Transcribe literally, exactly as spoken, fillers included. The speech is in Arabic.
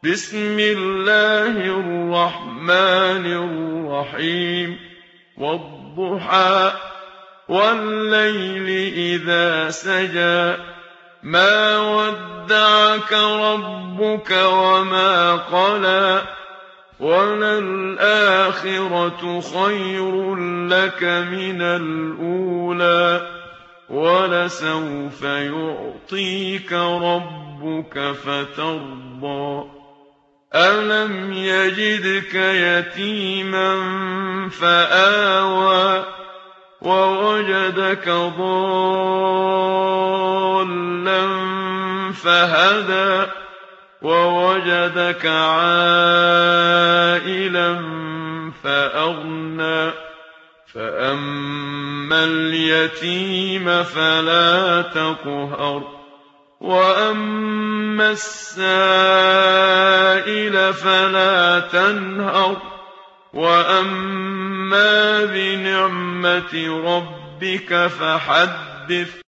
بسم الله الرحمن الرحيم والضحى والليل إذا سجى ما ودعك ربك وما قلى وللآخرة خير لك من الأولى ولسوف يعطيك ربك فترضى ألم يجدك يتيما فآوى ووجدك ضالا فهدى ووجدك عائلا فأغنى فأما اليتيم فلا تقهر وأما السائل فلا تنهر وأما بنعمة ربك فحدث